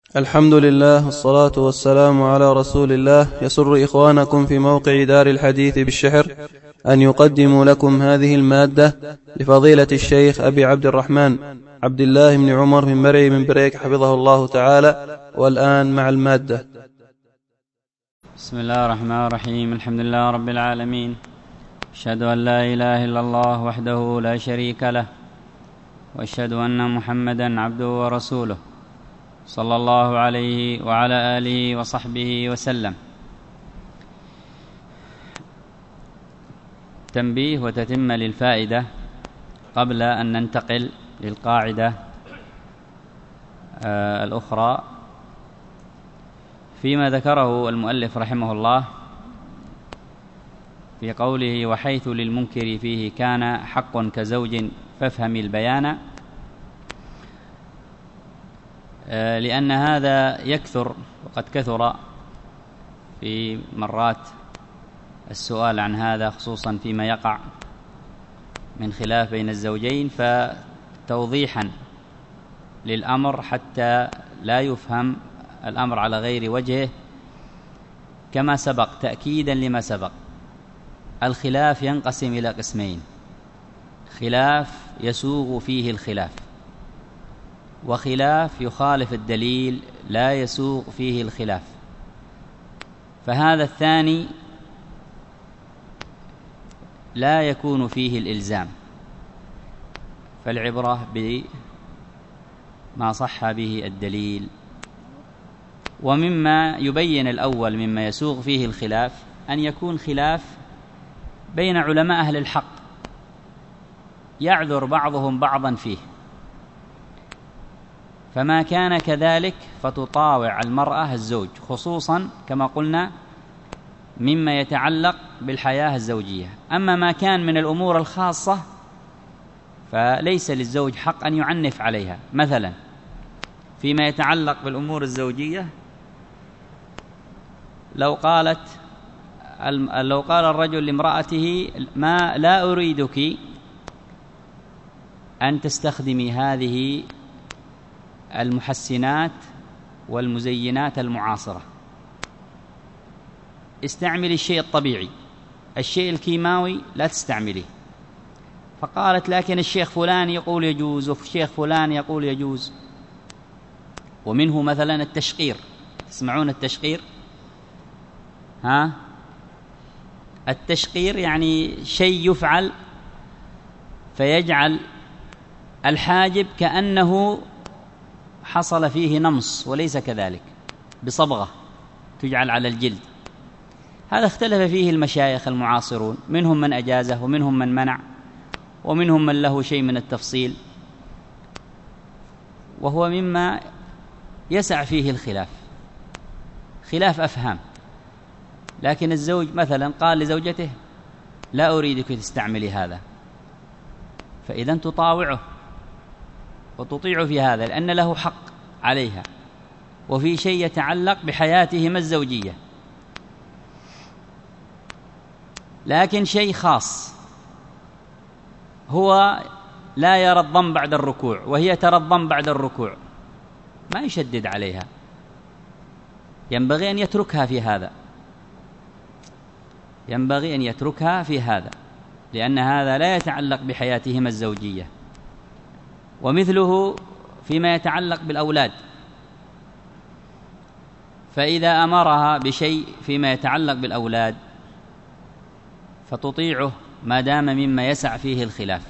الحمد لله والصلاة والسلام على رسول الله. يسر إخوانكم في موقع دار الحديث بالشحر أن يقدموا لكم هذه المادة لفضيلة الشيخ أبي عبد الرحمن عبد الله بن عمر من مرعي من بريك حفظه الله تعالى. والآن مع المادة. بسم الله الرحمن الرحيم. الحمد لله رب العالمين، أشهد أن لا إله إلا الله وحده لا شريك له، وأشهد أن محمدا عبده ورسوله صلى الله عليه وعلى آله وصحبه وسلم. تنبيه وتتمة للفائدة قبل أن ننتقل للقاعدة الأخرى. فيما ذكره المؤلف رحمه الله في قوله: وحيث للمنكر فيه كان حق كزوج فافهم البيان، لأن هذا يكثر، وقد كثر في مرات السؤال عن هذا، خصوصا فيما يقع من خلاف بين الزوجين، فتوضيحا للأمر حتى لا يفهم الأمر على غير وجهه كما سبق، تأكيدا لما سبق. الخلاف ينقسم إلى قسمين: خلاف يسوغ فيه الخلاف، وخلاف يخالف الدليل لا يسوغ فيه الخلاف. فهذا الثاني لا يكون فيه الإلزام، فالعبرة بما صح به الدليل. ومما يبين الأول مما يسوغ فيه الخلاف أن يكون خلاف بين علماء أهل الحق يعذر بعضهم بعضا فيه، فما كان كذلك فتطاوع المرأة الزوج، خصوصا كما قلنا مما يتعلق بالحياة الزوجية. أما ما كان من الأمور الخاصة فليس للزوج حق أن يعنف عليها. مثلا فيما يتعلق بالأمور الزوجية، لو قال الرجل لامرأته: ما لا أريدك أن تستخدمي هذه المحسنات والمزينات المعاصرة، استعملي الشيء الطبيعي، الشيء الكيماوي لا تستعمليه. فقالت: لكن الشيخ فلان يقول يجوز، والشيخ فلان يقول يجوز. ومنه مثلا التشقير. تسمعون التشقير؟ التشقير يعني شيء يفعل فيجعل الحاجب كأنه حصل فيه نمص وليس كذلك، بصبغة تجعل على الجلد. هذا اختلف فيه المشايخ المعاصرون، منهم من أجازه ومنهم من منع، ومنهم من له شيء من التفصيل، وهو مما يسع فيه الخلاف، خلاف أفهام. لكن الزوج مثلا قال لزوجته: لا أريدك تستعملي هذا، فإذا تطاوعه وتطيع في هذا، لأن له حق عليها وفي شيء يتعلق بحياتهما الزوجية. لكن شيء خاص، هو لا يرى الضم بعد الركوع وهي ترى الضم بعد الركوع، ما يشدد عليها، ينبغي أن يتركها في هذا، ينبغي أن يتركها في هذا، لأن هذا لا يتعلق بحياتهما الزوجية. ومثله فيما يتعلق بالأولاد، فإذا أمرها بشيء فيما يتعلق بالأولاد فتطيعه ما دام مما يسع فيه الخلاف.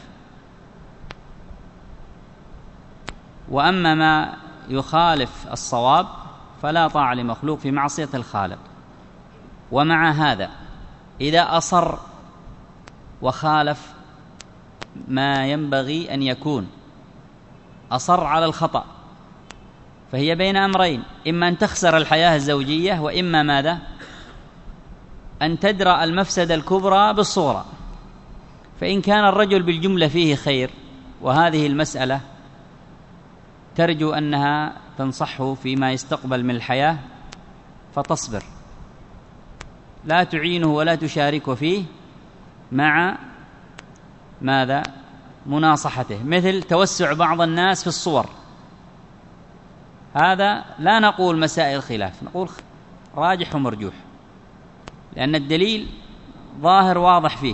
وأما ما يخالف الصواب فلا طاعة لمخلوق في معصية الخالق. ومع هذا إذا أصر وخالف ما ينبغي أن يكون، أصر على الخطأ، فهي بين أمرين: إما أن تخسر الحياة الزوجية، وإما ماذا؟ أن تدرأ المفسدة الكبرى بالصغرى. فإن كان الرجل بالجملة فيه خير، وهذه المسألة ترجو أنها تنصحه فيما يستقبل من الحياة، فتصبر، لا تعينه ولا تشاركه فيه، مع ماذا؟ مناصحته. مثل توسع بعض الناس في الصور، هذا لا نقول مسائل خلاف، نقول راجح ومرجوح، لأن الدليل ظاهر واضح فيه.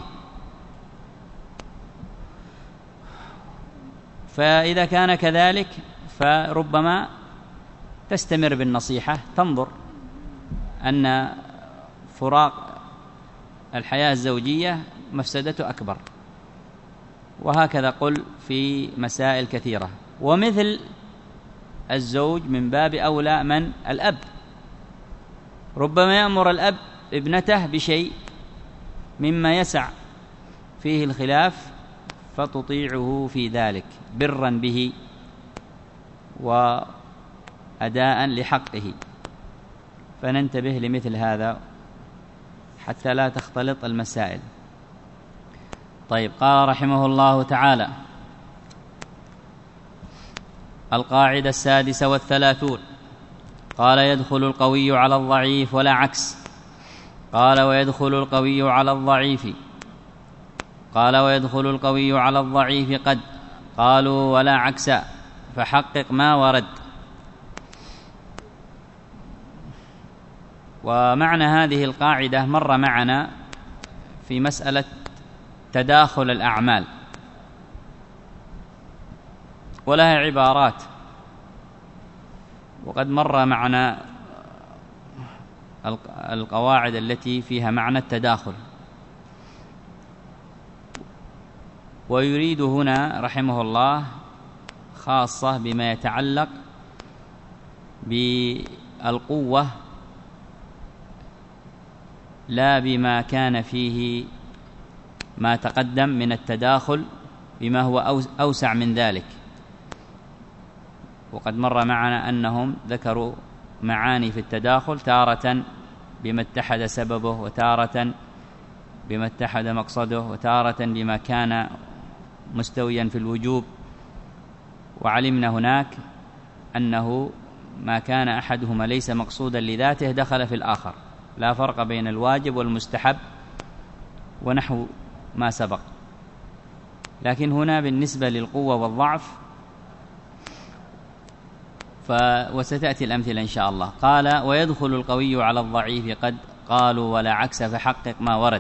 فإذا كان كذلك فربما تستمر بالنصيحة، تنظر أن فراق الحياة الزوجية مفسدته أكبر، وهكذا قل في مسائل كثيرة. ومثل الزوج من باب أولى من الأب، ربما يأمر الأب ابنته بشيء مما يسع فيه الخلاف فتطيعه في ذلك برا به وأداء لحقه. فننتبه لمثل هذا حتى لا تختلط المسائل. طيب، قال رحمه الله تعالى: القاعدة 36. قال: يدخل القوي على الضعيف ولا عكس. قال: ويدخل القوي على الضعيف. قال: ويدخل القوي على الضعيف قد. قالوا: ولا عكس، فحقق ما ورد. ومعنى هذه القاعدة مر معنا في مسألة تداخل الأعمال، ولها عبارات، وقد مر معنا القواعد التي فيها معنى التداخل. ويريد هنا رحمه الله خاصة بما يتعلق بالقوة، لا بما كان فيه ما تقدم من التداخل بما هو أوسع من ذلك. وقد مر معنا أنهم ذكروا معاني في التداخل، تارة بما اتحد سببه، وتارة بما اتحد مقصده، وتارة بما كان مستويا في الوجوب. وعلمنا هناك أنه ما كان أحدهما ليس مقصودا لذاته دخل في الآخر، لا فرق بين الواجب والمستحب ونحو ما سبق. لكن هنا بالنسبة للقوة والضعف وستأتي الأمثلة إن شاء الله. قال: ويدخل القوي على الضعيف قد. قالوا: ولا عكس، فحقق ما ورد.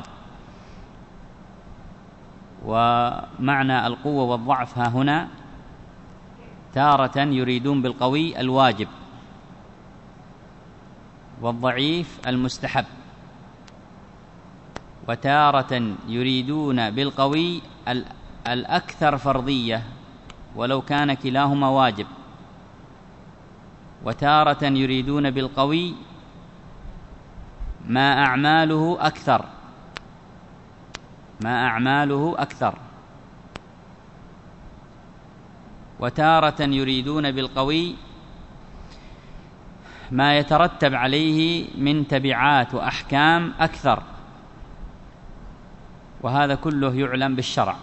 ومعنى القوة والضعف ها هنا تارة يريدون بالقوي الواجب، والضعيف المستحب، وتارة يريدون بالقوي الأكثر فرضية ولو كان كلاهما واجب، وتارة يريدون بالقوي ما أعماله أكثر، وتارة يريدون بالقوي ما يترتب عليه من تبعات وأحكام أكثر. وهذا كله يعلم بالشرع.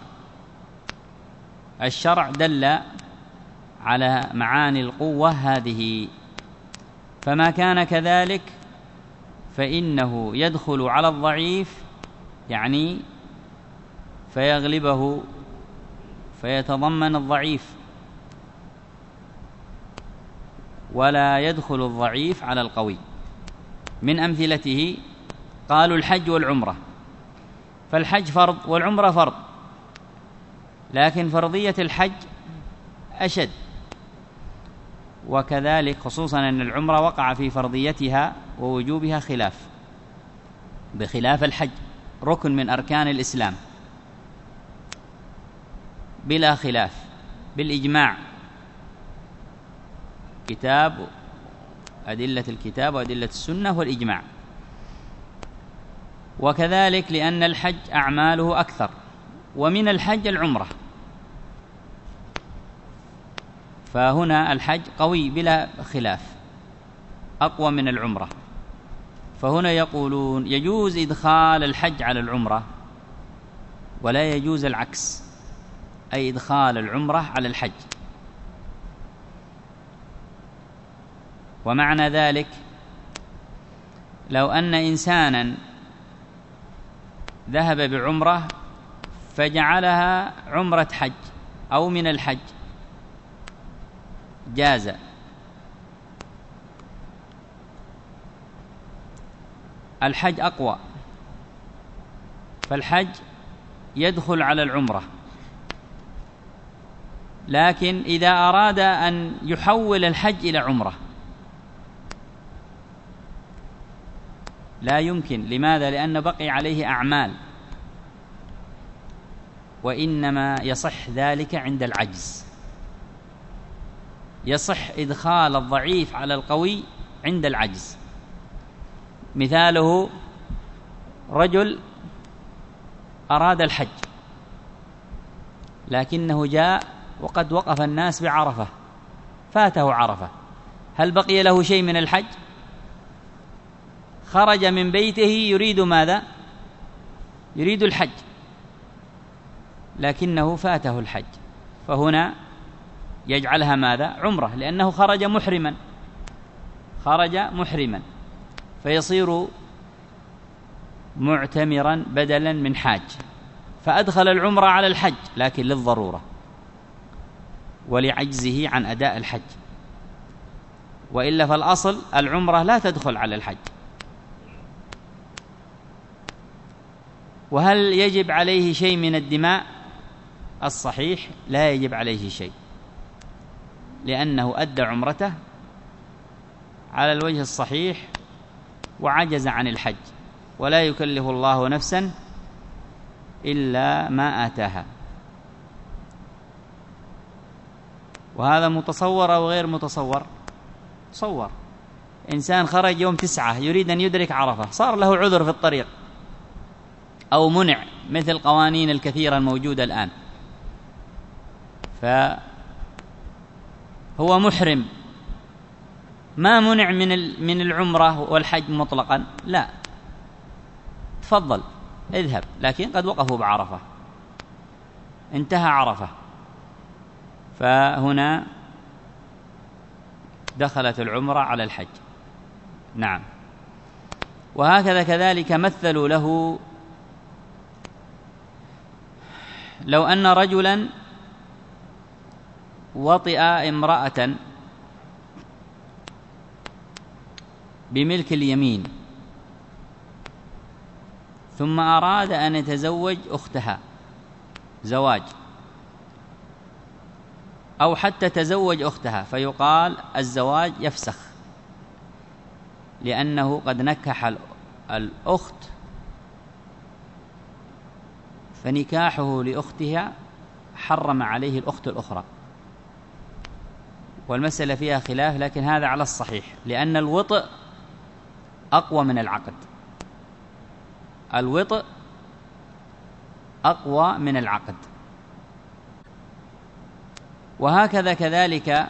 الشرع دل على معاني القوة هذه، فما كان كذلك فإنه يدخل على الضعيف، يعني فيغلبه، فيتضمن الضعيف، ولا يدخل الضعيف على القوي. من أمثلته قالوا الحج والعمرة، فالحج فرض والعمرة فرض، لكن فرضية الحج أشد، وكذلك خصوصا أن العمرة وقع في فرضيتها ووجوبها خلاف، بخلاف الحج ركن من أركان الإسلام بلا خلاف بالإجماع، كتاب أدلة الكتاب وأدلة السنة والإجماع. وكذلك لأن الحج أعماله أكثر، ومن الحج العمرة، فهنا الحج قوي بلا خلاف، أقوى من العمرة. فهنا يقولون يجوز إدخال الحج على العمرة، ولا يجوز العكس، أي إدخال العمرة على الحج. ومعنى ذلك لو أن إنسانا ذهب بعمرة فجعلها عمرة حج أو من الحج جاز، الحج أقوى، فالحج يدخل على العمرة، لكن إذا أراد أن يحول الحج إلى عمرة لا يمكن. لماذا؟ لأن بقي عليه أعمال، وإنما يصح ذلك عند العجز. يصح إدخال الضعيف على القوي عند العجز. مثاله رجل أراد الحج لكنه جاء وقد وقف الناس بعرفة، فاته عرفة، هل بقي له شيء من الحج؟ خرج من بيته يريد ماذا؟ يريد الحج، لكنه فاته الحج، فهنا يجعلها ماذا؟ عمرة، لأنه خرج محرما، خرج محرما، فيصير معتمرا بدلا من حاج، فأدخل العمرة على الحج لكن للضرورة ولعجزه عن أداء الحج، وإلا فالأصل العمرة لا تدخل على الحج. وهل يجب عليه شيء من الدماء؟ الصحيح لا يجب عليه شيء، لأنه أدى عمرته على الوجه الصحيح وعجز عن الحج، ولا يكلف الله نفسا إلا ما آتاها. وهذا متصور أو غير متصور؟ تصور إنسان خرج يوم 9 يريد أن يدرك عرفة، صار له عذر في الطريق أو منع، مثل قوانين الكثيرة الموجودة الآن، فهو محرم، ما منع من العمرة والحج مطلقا، لا، تفضل اذهب، لكن قد وقفوا بعرفة، انتهى عرفة، فهنا دخلت العمرة على الحج. نعم. وهكذا كذلك مثلوا له لو أن رجلا وطئ امرأة بملك اليمين ثم أراد أن يتزوج أختها زواج، أو حتى تزوج أختها، فيقال الزواج يفسخ لأنه قد نكح الأخت، فنكاحه لأختها حرم عليه الأخت الأخرى. والمسألة فيها خلاف، لكن هذا على الصحيح، لأن الوطء أقوى من العقد، الوطء أقوى من العقد. وهكذا كذلك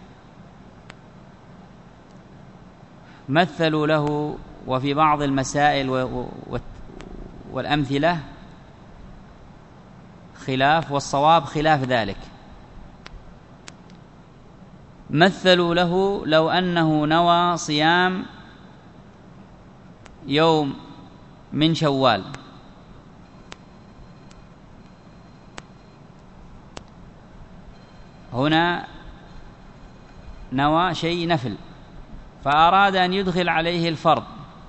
مثلوا له، وفي بعض المسائل والأمثلة خلاف، والصواب خلاف ذلك. مثلوا له لو أنه نوى صيام يوم من شوال، هنا نوى شيء نفل، فأراد أن يدخل عليه الفرض،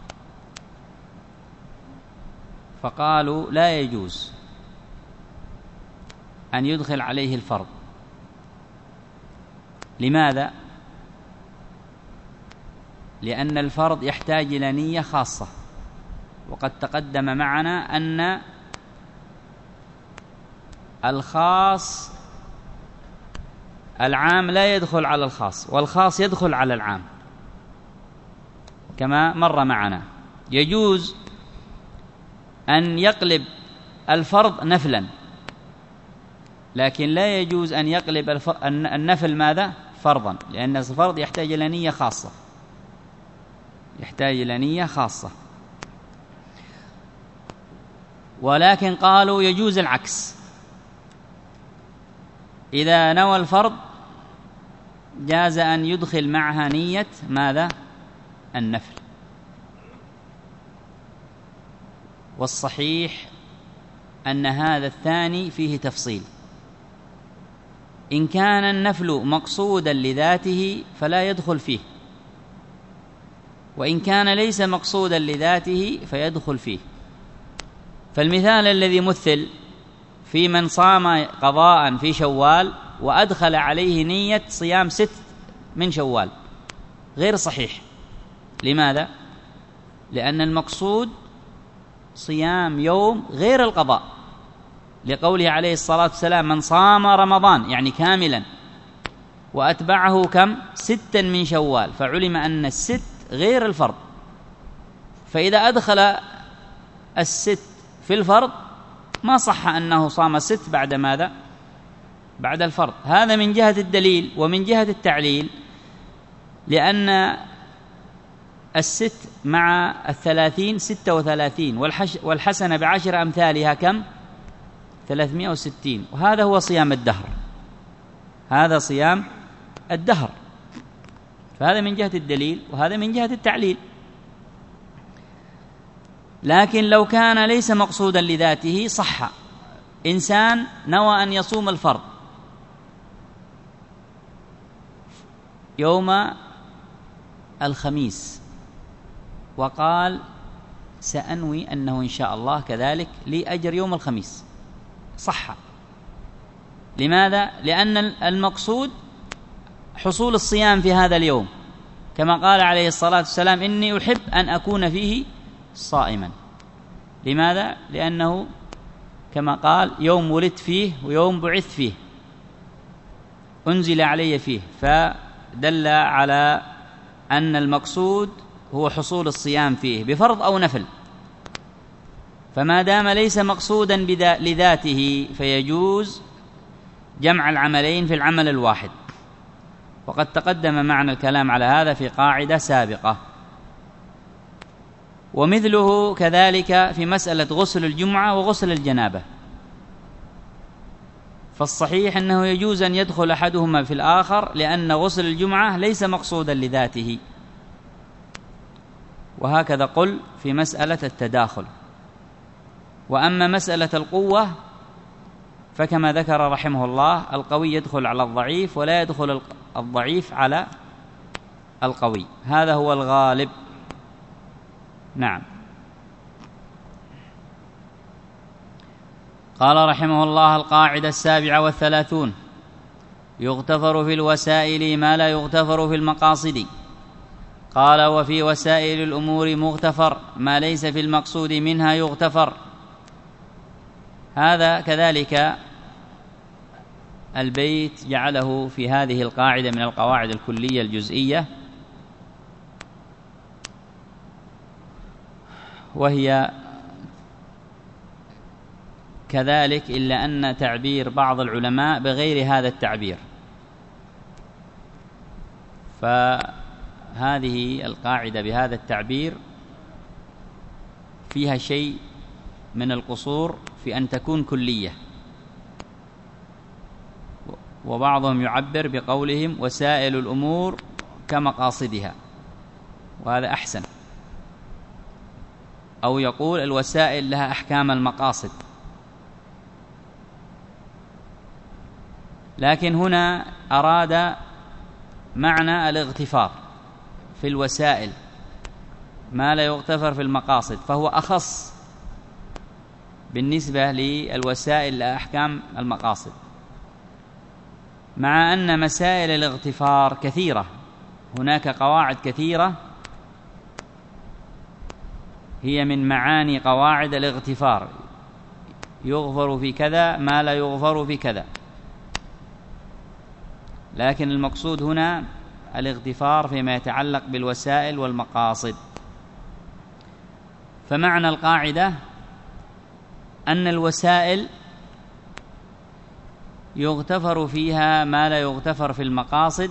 فقالوا لا يجوز أن يدخل عليه الفرض. لماذا؟ لأن الفرض يحتاج إلى نية خاصة، وقد تقدم معنا أن الخاص العام لا يدخل على الخاص، والخاص يدخل على العام كما مر معنا. يجوز أن يقلب الفرض نفلا، لكن لا يجوز أن يقلب النفل ماذا؟ فرضا، لأن الفرض يحتاج إلى نية خاصة، يحتاج إلى نية خاصة. ولكن قالوا يجوز العكس، إذا نوى الفرض جاز أن يدخل معها نية ماذا؟ النفل. والصحيح أن هذا الثاني فيه تفصيل، إن كان النفل مقصودا لذاته فلا يدخل فيه، وإن كان ليس مقصودا لذاته فيدخل فيه. فالمثال الذي مثل في من صام قضاء في شوال وأدخل عليه نية صيام 6 من شوال غير صحيح. لماذا؟ لأن المقصود صيام يوم غير القضاء، لقوله عليه الصلاة والسلام: من صام رمضان يعني كاملا وأتبعه كم؟ 6 من شوال، فعلم أن 6 غير الفرض. فإذا أدخل 6 في الفرض ما صح أنه صام 6 بعد ماذا؟ بعد الفرض. هذا من جهة الدليل. ومن جهة التعليل، لأن 6 مع 30 36، والحسنة ب10 أمثالها كم؟ 360. وهذا هو صيام الدهر، هذا صيام الدهر. فهذا من جهة الدليل وهذا من جهة التعليل. لكن لو كان ليس مقصودا لذاته صح. إنسان نوى أن يصوم الفرض يوم الخميس وقال: سأنوي أنه إن شاء الله كذلك لي أجر يوم الخميس، صح. لماذا؟ لأن المقصود حصول الصيام في هذا اليوم، كما قال عليه الصلاة والسلام: إني أحب أن أكون فيه صائما. لماذا؟ لأنه كما قال: يوم ولدت فيه ويوم بعثت فيه، أنزل علي فيه، فدل على أن المقصود هو حصول الصيام فيه بفرض أو نفل. فما دام ليس مقصودا لذاته فيجوز جمع العملين في العمل الواحد. وقد تقدم معنا الكلام على هذا في قاعدة سابقة. ومثله كذلك في مسألة غسل الجمعة وغسل الجنابة. فالصحيح أنه يجوز أن يدخل أحدهما في الآخر، لأن غسل الجمعة ليس مقصودا لذاته. وهكذا قل في مسألة التداخل. وأما مسألة القوة فكما ذكر رحمه الله: القوي يدخل على الضعيف ولا يدخل الضعيف على القوي، هذا هو الغالب. نعم. قال رحمه الله: القاعدة 37: يغتفر في الوسائل ما لا يغتفر في المقاصد. قال: وفي وسائل الأمور مغتفر ما ليس في المقصود منها يغتفر. هذا كذلك البيت جعله في هذه القاعدة من القواعد الكلية الجزئية، وهي كذلك، إلا أن تعبير بعض العلماء بغير هذا التعبير. فهذه القاعدة بهذا التعبير فيها شيء من القصور في أن تكون كلية. وبعضهم يعبر بقولهم: وسائل الأمور كمقاصدها، وهذا أحسن. أو يقول: الوسائل لها أحكام المقاصد. لكن هنا أراد معنى الاغتفار في الوسائل ما لا يغتفر في المقاصد، فهو أخص بالنسبة للوسائل لها أحكام المقاصد، مع أن مسائل الاغتفار كثيرة. هناك قواعد كثيرة هي من معاني قواعد الاغتفار: يغفر في كذا ما لا يغفر في كذا. لكن المقصود هنا الاغتفار فيما يتعلق بالوسائل والمقاصد. فمعنى القاعدة أن الوسائل يغتفر فيها ما لا يغتفر في المقاصد،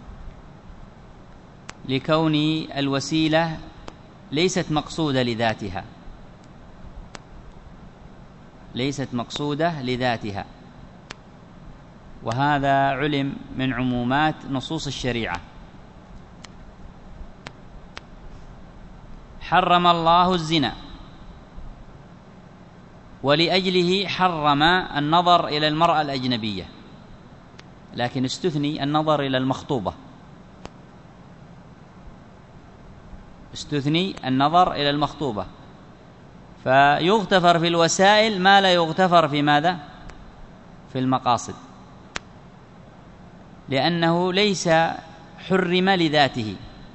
لكون الوسيلة ليست مقصودة لذاتها، ليست مقصودة لذاتها. وهذا علم من عمومات نصوص الشريعة. حرم الله الزنا، ولأجله حرم النظر إلى المرأة الأجنبية، لكن استثني النظر إلى المخطوبة. استثني النظر إلى المخطوبة، فيغتفر في الوسائل ما لا يغتفر في ماذا؟ في المقاصد، لأنه ليس حرم لذاته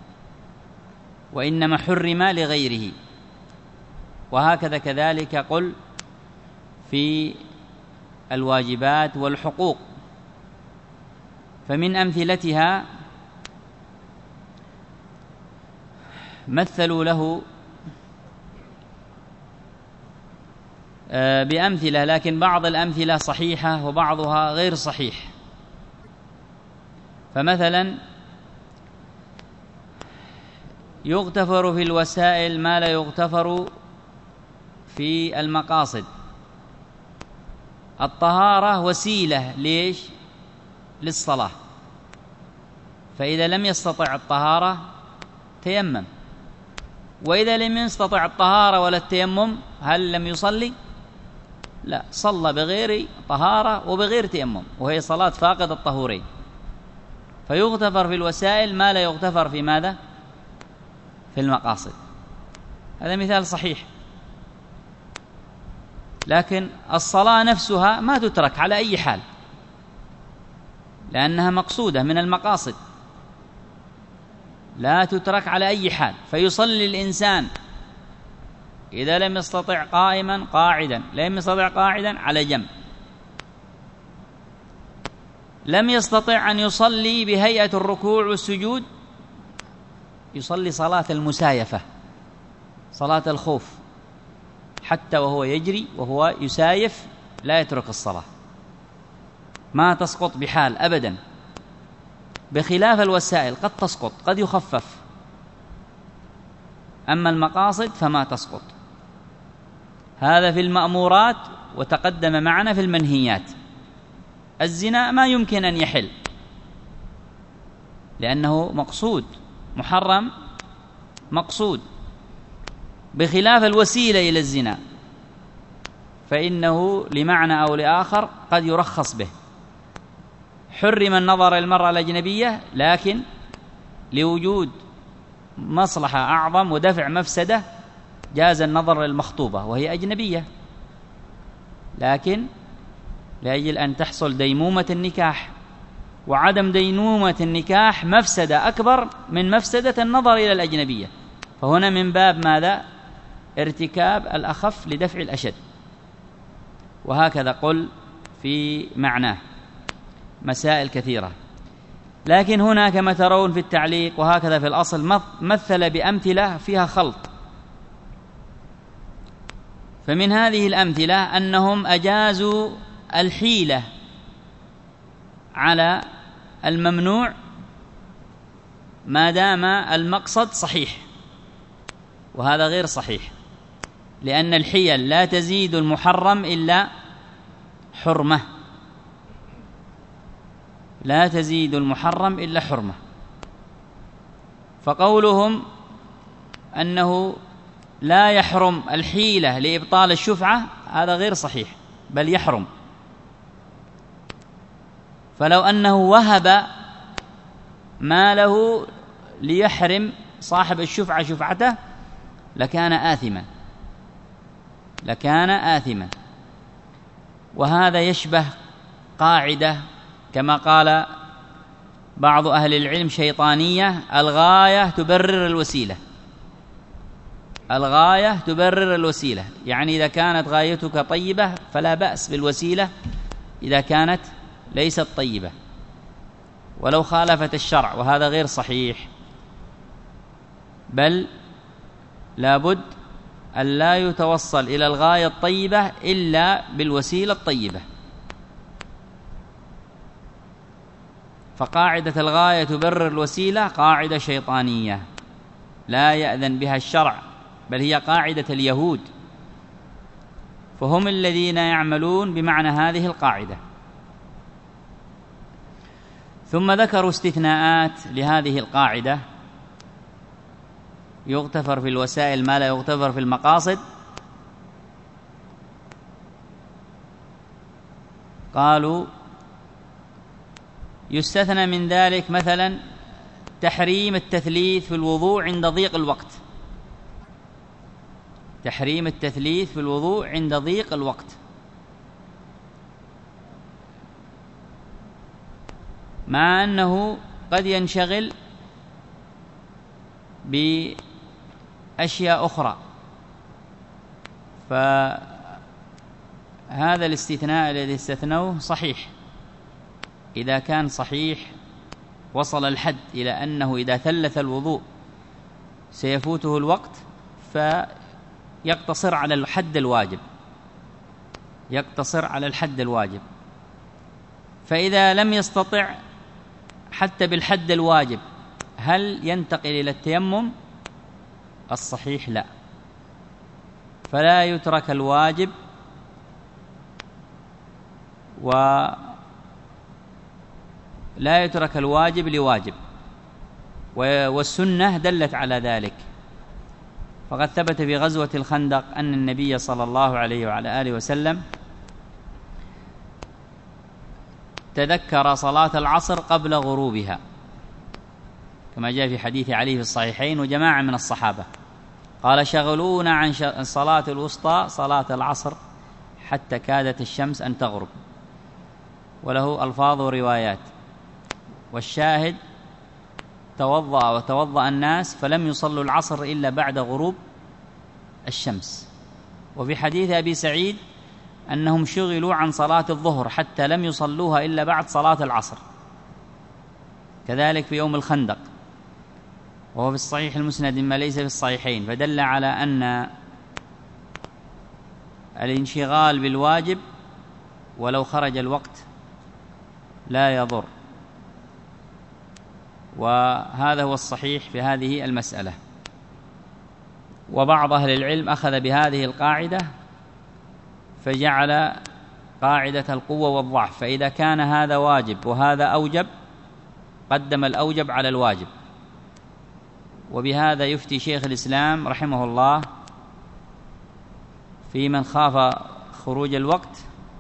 وإنما حرم لغيره. وهكذا كذلك قل في الواجبات والحقوق، فمن أمثلتها مثلوا له بأمثلة، لكن بعض الأمثلة صحيحة وبعضها غير صحيح. فمثلا يغتفر في الوسائل ما لا يغتفر في المقاصد. الطهارة وسيلة ليش؟ للصلاة، فإذا لم يستطع الطهارة تيمم، وإذا لم يستطع الطهارة ولا التيمم هل لم يصلي؟ لا، صلى بغير طهارة وبغير تيمم، وهي صلاة فاقد الطهورين. فيغتفر في الوسائل ما لا يغتفر في ماذا؟ في المقاصد. هذا مثال صحيح. لكن الصلاة نفسها ما تترك على أي حال، لأنها مقصودة من المقاصد، لا تترك على أي حال. فيصلي الإنسان إذا لم يستطع قائما قاعدا، لم يستطع قاعدا على جنب، لم يستطع أن يصلي بهيئة الركوع والسجود، يصلي صلاة المسايفة، صلاة الخوف، حتى وهو يجري وهو يسايف لا يترك الصلاة، ما تسقط بحال أبدا، بخلاف الوسائل قد تسقط، قد يخفف، أما المقاصد فما تسقط. هذا في المأمورات، وتقدم معنا في المنهيات. الزنا ما يمكن أن يحل لأنه مقصود، محرم مقصود، بخلاف الوسيلة إلى الزنا فإنه لمعنى أو لآخر قد يرخص به. حرم النظر إلى المرأة الأجنبية، لكن لوجود مصلحة أعظم ودفع مفسدة جاز النظر للمخطوبة وهي أجنبية، لكن لأجل أن تحصل ديمومة النكاح، وعدم ديمومة النكاح مفسدة أكبر من مفسدة النظر إلى الأجنبية، فهنا من باب ماذا؟ ارتكاب الأخف لدفع الأشد. وهكذا قل في معناه مسائل كثيرة. لكن هنا كما ترون في التعليق وهكذا في الأصل مثل بأمثلة فيها خلط. فمن هذه الأمثلة أنهم أجازوا الحيلة على الممنوع ما دام المقصد صحيح، وهذا غير صحيح، لأن الحيل لا تزيد المحرم إلا حرمة، لا تزيد المحرم إلا حرمة. فقولهم أنه لا يحرم الحيلة لإبطال الشفعة هذا غير صحيح، بل يحرم. فلو أنه وهب ماله ليحرم صاحب الشفعة شفعته لكان آثما، لكان آثما. وهذا يشبه قاعدة كما قال بعض أهل العلم شيطانية: الغاية تبرر الوسيلة. الغاية تبرر الوسيلة، يعني إذا كانت غايتك طيبة فلا بأس بالوسيلة إذا كانت ليست طيبة ولو خالفت الشرع، وهذا غير صحيح، بل لابد أن لا يتوصل إلى الغاية الطيبة إلا بالوسيلة الطيبة. فقاعدة الغاية تبرر الوسيلة قاعدة شيطانية لا يأذن بها الشرع، بل هي قاعدة اليهود، فهم الذين يعملون بمعنى هذه القاعدة. ثم ذكروا استثناءات لهذه القاعدة: يغتفر في الوسائل ما لا يغتفر في المقاصد. قالوا يستثنى من ذلك مثلا تحريم التثليث في الوضوء عند ضيق الوقت، تحريم التثليث في الوضوء عند ضيق الوقت، مع أنه قد ينشغل بأشياء أخرى. فهذا الاستثناء الذي استثنوه صحيح إذا كان صحيح وصل الحد إلى أنه إذا ثلث الوضوء سيفوته الوقت، فيقتصر على الحد الواجب، يقتصر على الحد الواجب. فإذا لم يستطع حتى بالحد الواجب هل ينتقل إلى التيمم؟ الصحيح لا، فلا يترك الواجب ولا يترك الواجب لواجب، والسنة دلت على ذلك. فقد ثبت في غزوة الخندق أن النبي صلى الله عليه وعلى آله وسلم تذكر صلاة العصر قبل غروبها، كما جاء في حديث علي في الصحيحين وجماعة من الصحابة، قال شغلونا عن الصلاة الوسطى صلاة العصر حتى كادت الشمس أن تغرب، وله ألفاظ وروايات. والشاهد توضأ وتوضأ الناس فلم يصلوا العصر إلا بعد غروب الشمس. وفي حديث أبي سعيد أنهم شغلوا عن صلاة الظهر حتى لم يصلوها إلا بعد صلاة العصر، كذلك في يوم الخندق، وهو في الصحيح المسند ما ليس في الصحيحين، فدل على أن الانشغال بالواجب ولو خرج الوقت لا يضر، وهذا هو الصحيح في هذه المسألة. وبعض أهل العلم أخذ بهذه القاعدة فجعل قاعدة القوة والضعف، فإذا كان هذا واجب وهذا أوجب قدم الأوجب على الواجب. وبهذا يفتي شيخ الإسلام رحمه الله في من خاف خروج الوقت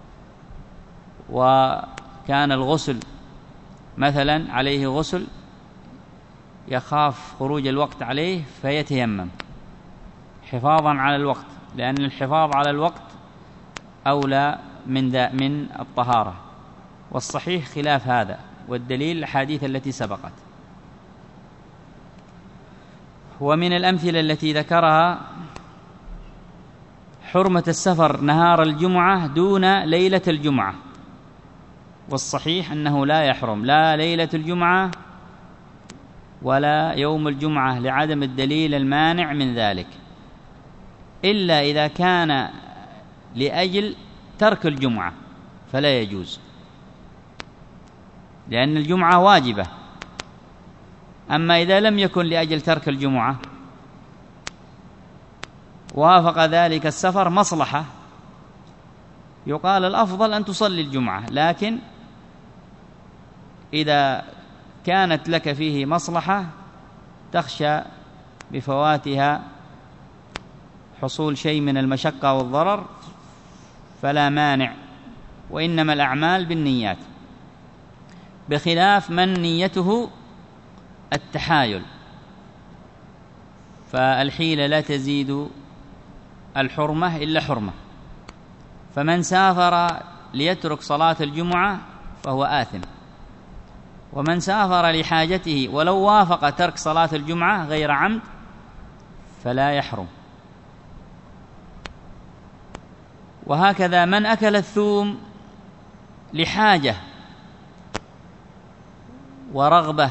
وكان الغسل مثلا عليه غسل يخاف خروج الوقت عليه فيتيمم حفاظا على الوقت، لأن الحفاظ على الوقت أولى من الطهارة. والصحيح خلاف هذا، والدليل الحديث التي سبقت. ومن الأمثلة التي ذكرها حرمة السفر نهار الجمعة دون ليلة الجمعة، والصحيح أنه لا يحرم لا ليلة الجمعة ولا يوم الجمعة لعدم الدليل المانع من ذلك، إلا إذا كان لأجل ترك الجمعة فلا يجوز، لأن الجمعة واجبة. أما إذا لم يكن لأجل ترك الجمعة وافق ذلك السفر مصلحة، يقال الأفضل أن تصلي الجمعة، لكن إذا كانت لك فيه مصلحة تخشى بفواتها حصول شيء من المشقة والضرر فلا مانع، وإنما الأعمال بالنيات، بخلاف من نيته التحايل، فالحيلة لا تزيد الحرمة إلا حرمة. فمن سافر ليترك صلاة الجمعة فهو آثم، ومن سافر لحاجته ولو وافق ترك صلاة الجمعة غير عمد فلا يحرم. وهكذا من أكل الثوم لحاجة ورغبة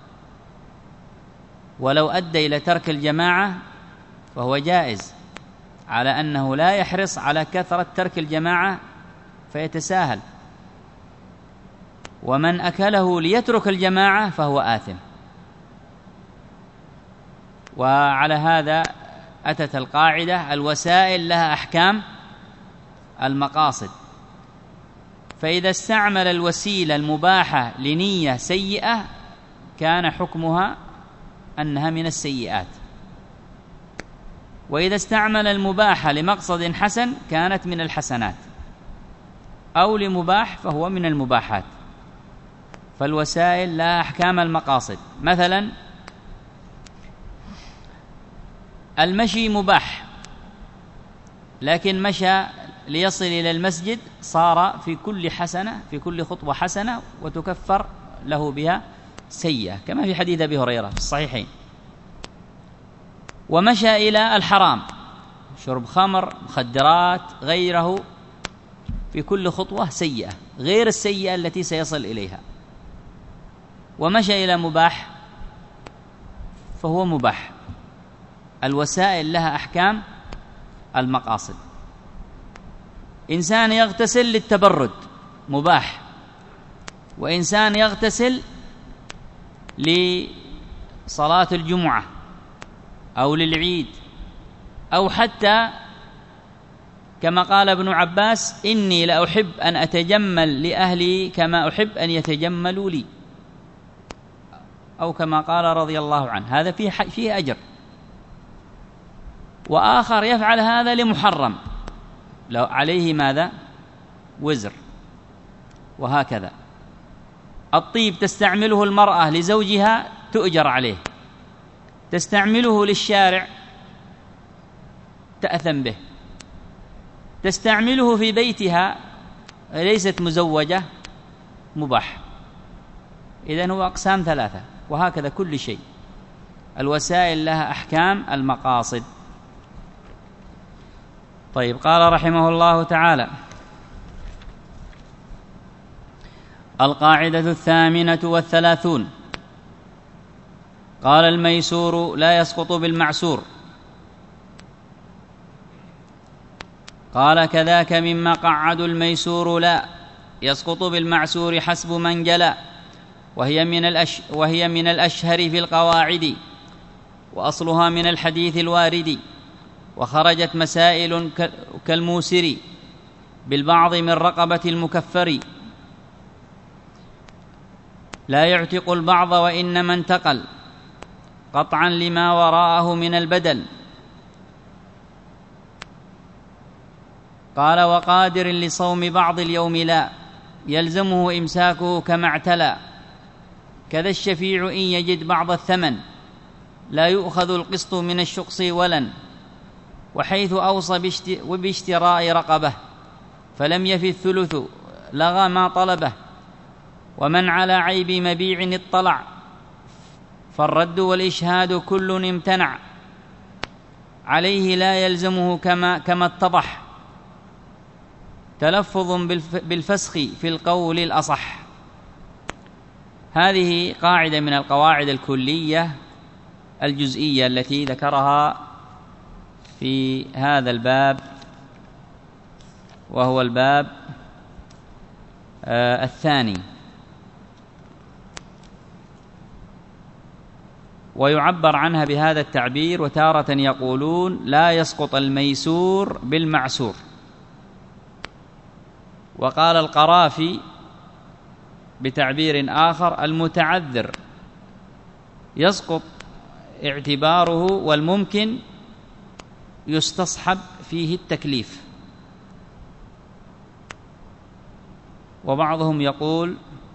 ولو أدى إلى ترك الجماعة فهو جائز، على أنه لا يحرص على كثرة ترك الجماعة فيتساهل. ومن أكله ليترك الجماعة فهو آثم. وعلى هذا أتت القاعدة الوسائل لها أحكام المقاصد، فإذا استعمل الوسيلة المباحة لنية سيئة كان حكمها أنها من السيئات، وإذا استعمل المباحة لمقصد حسن كانت من الحسنات، أو لمباح فهو من المباحات. فالوسائل لها أحكام المقاصد. مثلا المشي مباح لكن مشى ليصل إلى المسجد صار في كل حسنة، في كل خطوة حسنة، وتكفر له بها سيئة، كما في حديث أبي هريرة في الصحيحين. ومشى إلى الحرام، شرب خمر، مخدرات، غيره، في كل خطوة سيئة غير السيئة التي سيصل إليها. ومشى إلى مباح فهو مباح. الوسائل لها أحكام المقاصد. إنسان يغتسل للتبرد مباح، وإنسان يغتسل لصلاة الجمعة أو للعيد، أو حتى كما قال ابن عباس: إني لأحب أن أتجمل لأهلي كما أحب أن يتجملوا لي، أو كما قال رضي الله عنه. هذا فيه أجر. وآخر يفعل هذا لمحرم، لو عليه ماذا؟ وزر. وهكذا الطيب تستعمله المرأة لزوجها تؤجر عليه، تستعمله للشارع تأثم به، تستعمله في بيتها ليست مزوجة مباح. إذن هو أقسام ثلاثة. وهكذا كل شيء، الوسائل لها أحكام المقاصد. طيب، قال رحمه الله تعالى: القاعدة 38. قال: الميسور لا يسقط بالمعسور. قال: كذاك مما قعد الميسور لا يسقط بالمعسور حسب من جلا، وهي من الأشهر في القواعد، وأصلها من الحديث الوارد، وخرجت مسائل كالموسر بالبعض من رقبة المكفر، لا يعتق البعض وإنما انتقل قطعا لما وراءه من البدل. قال: وقادر لصوم بعض اليوم لا يلزمه إمساكه كما اعتلى، كذا الشفيع إن يجد بعض الثمن لا يؤخذ القسط من الشخص ولن، وحيث أوصى باشتراء رقبة فلم يفي الثلث لغى ما طلبه، ومن على عيب مبيع اطلع فالرد والإشهاد كل امتنع، عليه لا يلزمه كما اتضح تلفظ بالفسخ في القول الأصح. هذه قاعدة من القواعد الكلية الجزئية التي ذكرها في هذا الباب، وهو الباب الثاني. ويعبر عنها بهذا التعبير: وتارة يقولون لا يسقط الميسور بالمعسور. وقال القرافي بتعبير آخر: المتعذر يسقط اعتباره، والممكن يستصحب فيه التكليف. وبعضهم يقول: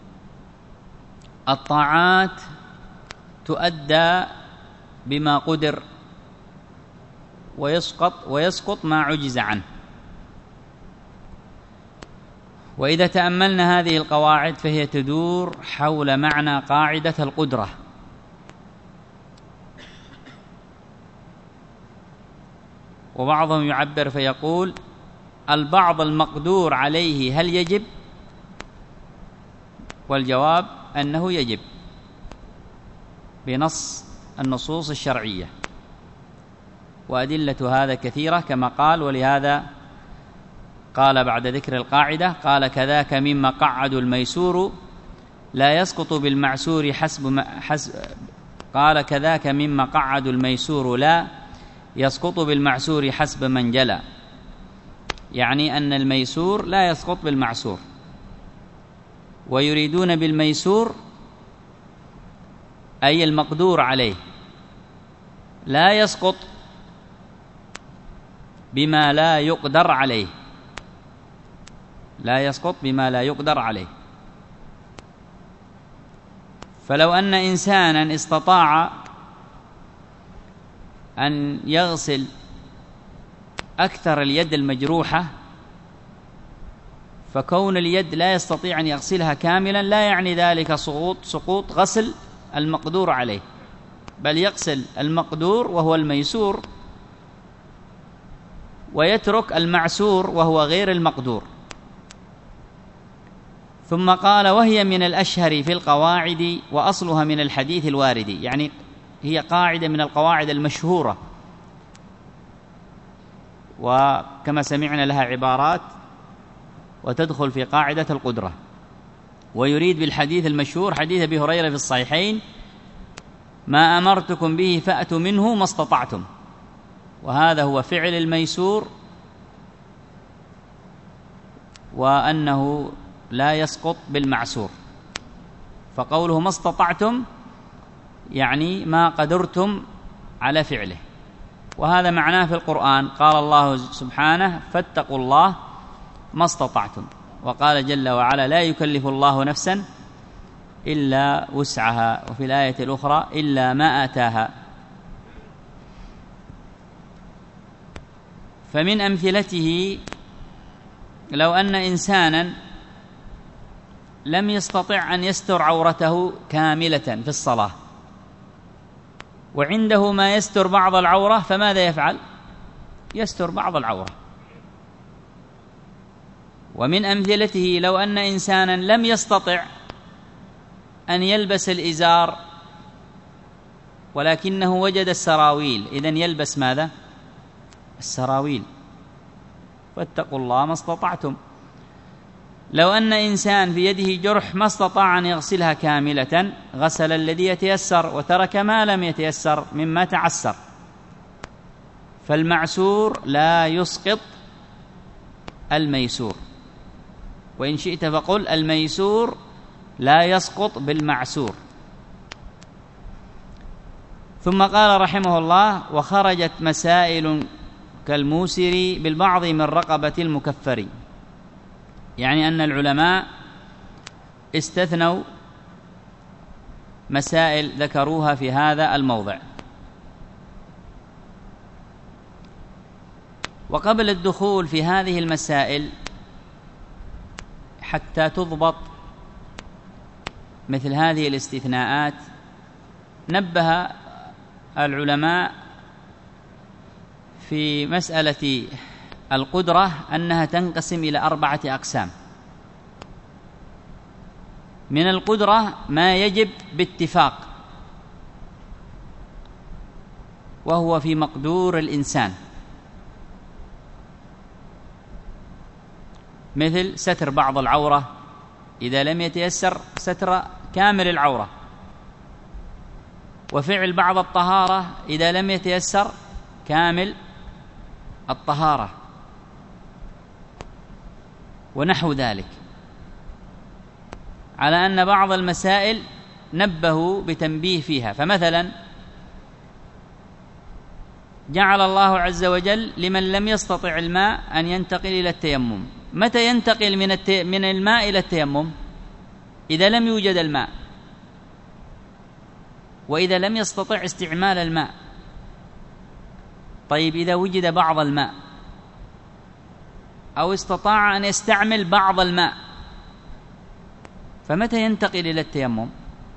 الطاعات تؤدى بما قدر، ويسقط ما عجز عنه. وإذا تأملنا هذه القواعد فهي تدور حول معنى قاعدة القدرة. وبعضهم يعبر فيقول: البعض المقدور عليه هل يجب؟ والجواب أنه يجب بنص النصوص الشرعية، وأدلة هذا كثيرة كما قال. ولهذا قال بعد ذكر القاعدة: قال: كذاك مما قعد الميسور لا يسقط بالمعسور قال: كذاك مما قعد الميسور لا يسقط بالمعسور حسب من جلى، يعني أن الميسور لا يسقط بالمعسور. ويريدون بالميسور أي المقدور عليه، لا يسقط بما لا يقدر عليه، لا يسقط بما لا يقدر عليه. فلو أن إنسانا استطاع أن يغسل أكثر اليد المجروحة، فكون اليد لا يستطيع أن يغسلها كاملا لا يعني ذلك سقوط غسل المقدور عليه، بل يغسل المقدور وهو الميسور ويترك المعسور وهو غير المقدور. ثم قال: وهي من الأشهر في القواعد وأصلها من الحديث الوارد، يعني هي قاعدة من القواعد المشهورة، وكما سمعنا لها عبارات، وتدخل في قاعدة القدرة. ويريد بالحديث المشهور حديث أبي هريرة في الصحيحين: ما أمرتكم به فأتوا منه ما استطعتم، وهذا هو فعل الميسور، وأنه لا يسقط بالمعسور. فقوله ما استطعتم يعني ما قدرتم على فعله، وهذا معناه في القرآن. قال الله سبحانه: فاتقوا الله ما استطعتم، وقال جل وعلا: لا يكلف الله نفسا إلا وسعها، وفي الآية الأخرى: إلا ما آتاها. فمن أمثلته لو أن إنسانا لم يستطع أن يستر عورته كاملة في الصلاة، وعنده ما يستر بعض العورة، فماذا يفعل؟ يستر بعض العورة. ومن أمثلته لو أن إنسانا لم يستطع أن يلبس الإزار ولكنه وجد السراويل، إذن يلبس ماذا؟ السراويل. فاتقوا الله ما استطعتم. لو أن إنسان في يده جرح ما استطاع أن يغسلها كاملة، غسل الذي يتيسر وترك ما لم يتيسر مما تعسر. فالمعسور لا يسقط الميسور، وإن شئت فقل الميسور لا يسقط بالمعسور. ثم قال رحمه الله: وخرجت مسائل كالموسر بالبعض من رقبة المكفر، يعني أن العلماء استثنوا مسائل ذكروها في هذا الموضع. وقبل الدخول في هذه المسائل حتى تضبط مثل هذه الاستثناءات، نبه العلماء في مسألة القدرة أنها تنقسم إلى 4 أقسام. من القدرة ما يجب باتفاق، وهو في مقدور الإنسان، مثل ستر بعض العورة إذا لم يتيسر ستر كامل العورة، وفعل بعض الطهارة إذا لم يتيسر كامل الطهارة، ونحو ذلك. على أن بعض المسائل نبهوا بتنبيه فيها، فمثلا جعل الله عز وجل لمن لم يستطع الماء أن ينتقل إلى التيمم. متى ينتقل من الماء إلى التيمم؟ إذا لم يوجد الماء، وإذا لم يستطع استعمال الماء. طيب إذا وجد بعض الماء أو استطاع أن يستعمل بعض الماء، فمتى ينتقل إلى التيمم؟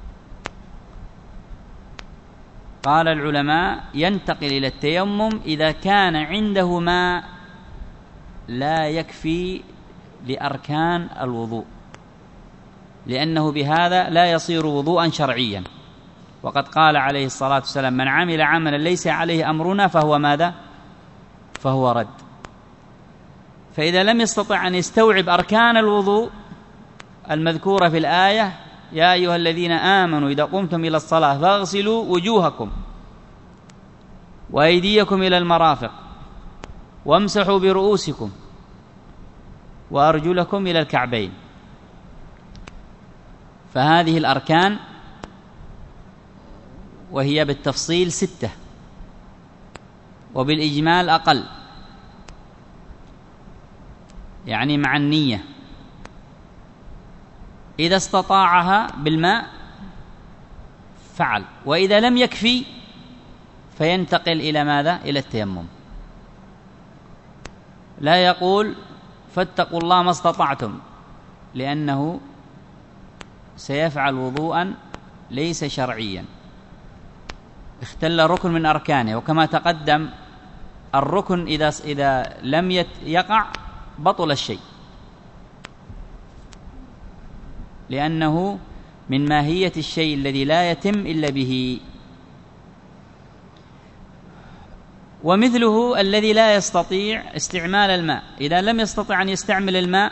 قال العلماء: ينتقل إلى التيمم إذا كان عنده ماء لا يكفي لأركان الوضوء، لأنه بهذا لا يصير وضوءا شرعيا. وقد قال عليه الصلاة والسلام: من عمل عملا ليس عليه أمرنا فهو ماذا؟ فهو رد. فإذا لم يستطع أن يستوعب أركان الوضوء المذكورة في الآية: يا أيها الذين آمنوا إذا قمتم إلى الصلاة فاغسلوا وجوهكم وأيديكم إلى المرافق وامسحوا برؤوسكم وأرجلكم إلى الكعبين. فهذه الأركان وهي بالتفصيل 6، وبالإجمال أقل، يعني مع النية. إذا استطاعها بالماء فعل، وإذا لم يكفي فينتقل إلى ماذا؟ إلى التيمم. لا يقول فاتقوا الله ما استطعتم، لأنه سيفعل وضوءا ليس شرعيا، اختل ركن من أركانه. وكما تقدم الركن إذا لم يقع بطل الشيء، لأنه من ماهية الشيء الذي لا يتم إلا به. ومثله الذي لا يستطيع استعمال الماء، إذا لم يستطع أن يستعمل الماء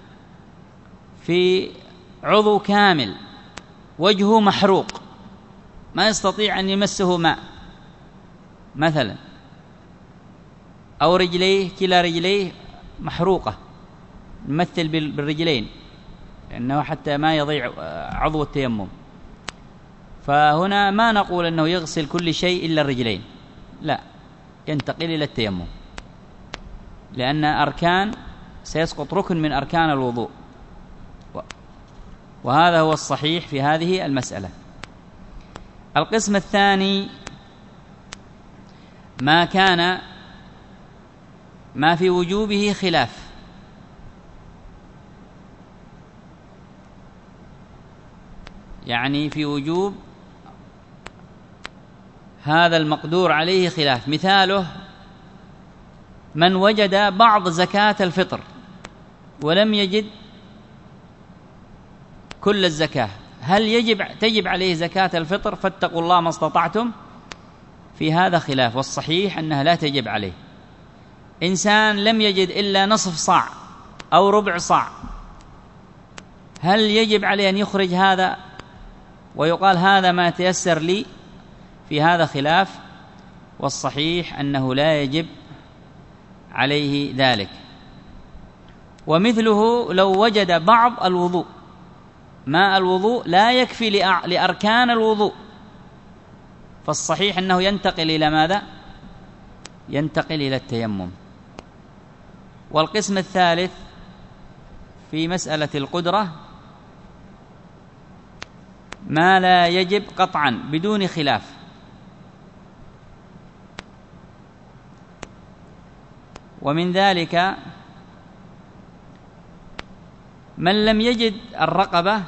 في عضو كامل وجهه محروق، ما يستطيع أن يمسه ماء مثلا، أو رجليه كلا رجليه محروقة، نمثل بالرجلين لأنه حتى ما يضيع عضو التيمم، فهنا ما نقول أنه يغسل كل شيء إلا الرجلين، لا، ينتقل إلى التيمم، لأن أركان سيسقط ركن من أركان الوضوء، وهذا هو الصحيح في هذه المسألة. القسم الثاني ما في وجوبه خلاف، يعني في وجوب هذا المقدور عليه خلاف. مثاله من وجد بعض زكاة الفطر ولم يجد كل الزكاة، هل تجب عليه زكاة الفطر؟ فاتقوا الله ما استطعتم، في هذا خلاف، والصحيح أنها لا تجب عليه. إنسان لم يجد إلا نصف صاع أو ربع صاع، هل يجب عليه أن يخرج هذا ويقال هذا ما تيسر لي؟ في هذا خلاف، والصحيح أنه لا يجب عليه ذلك. ومثله لو وجد بعض الوضوء، ماء الوضوء لا يكفي لأركان الوضوء، فالصحيح أنه ينتقل إلى ماذا؟ ينتقل إلى التيمم. والقسم الثالث في مسألة القدرة ما لا يجب قطعا بدون خلاف، ومن ذلك من لم يجد الرقبة،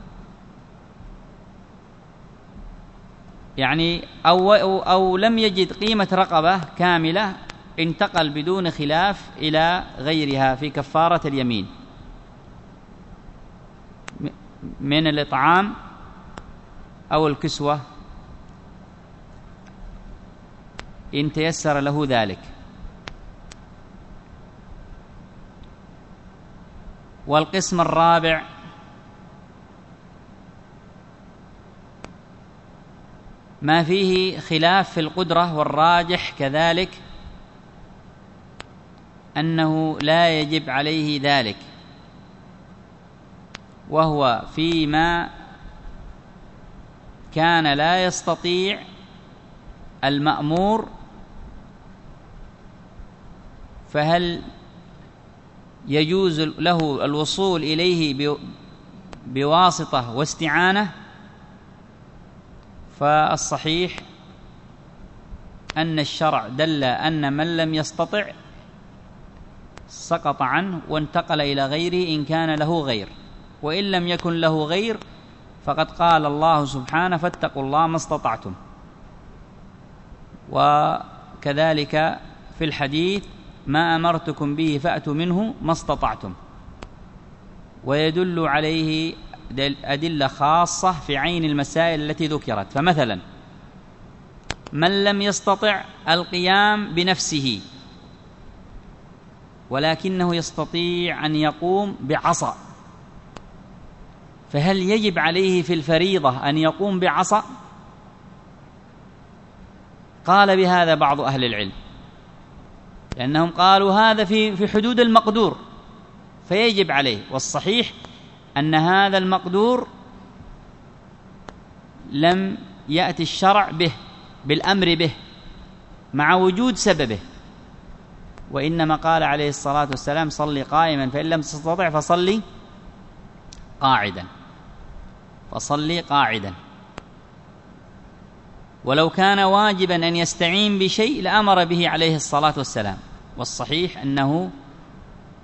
يعني أو لم يجد قيمة رقبة كاملة، انتقل بدون خلاف إلى غيرها في كفارة اليمين من الإطعام أو الكسوة إن تيسر له ذلك. والقسم الرابع ما فيه خلاف في القدرة، والراجح كذلك أنه لا يجب عليه ذلك، وهو فيما كان لا يستطيع المأمور، فهل يجوز له الوصول إليه بواسطة واستعانة؟ فالصحيح أن الشرع دل أن من لم يستطع سقط عنه وانتقل إلى غيره إن كان له غير، وإن لم يكن له غير فقد قال الله سبحانه فاتقوا الله ما استطعتم. وكذلك في الحديث ما أمرتكم به فأتوا منه ما استطعتم، ويدل عليه أدلة خاصة في عين المسائل التي ذكرت. فمثلا من لم يستطع القيام بنفسه ولكنه يستطيع أن يقوم بعصا، فهل يجب عليه في الفريضة أن يقوم بعصا؟ قال بهذا بعض أهل العلم، لأنهم قالوا هذا في حدود المقدور فيجب عليه، والصحيح أن هذا المقدور لم يأتي الشرع بالأمر به مع وجود سببه، وإنما قال عليه الصلاة والسلام صلي قائما فإن لم تستطع فصلي قاعدا. ولو كان واجبا أن يستعين بشيء لأمر به عليه الصلاة والسلام، والصحيح أنه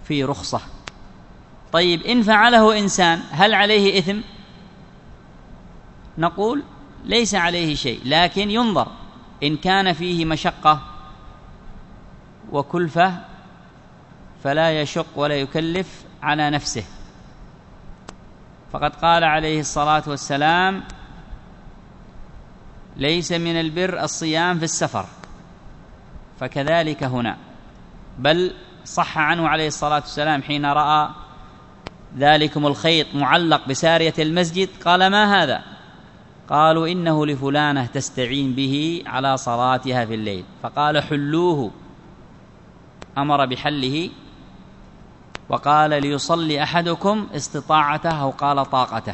في رخصة. طيب إن فعله إنسان هل عليه إثم؟ نقول ليس عليه شيء، لكن ينظر إن كان فيه مشقة وكلفة فلا يشق ولا يكلف على نفسه، فقد قال عليه الصلاة والسلام: ليس من البر الصيام في السفر، فكذلك هنا. بل صح عنه عليه الصلاة والسلام حين رأى ذلكم الخيط معلق بسارية المسجد قال: ما هذا؟ قالوا: إنه لفلانة تستعين به على صلاتها في الليل. فقال: حلوه، أمر بحله، وقال: ليصلي أحدكم استطاعته، أو قال طاقته.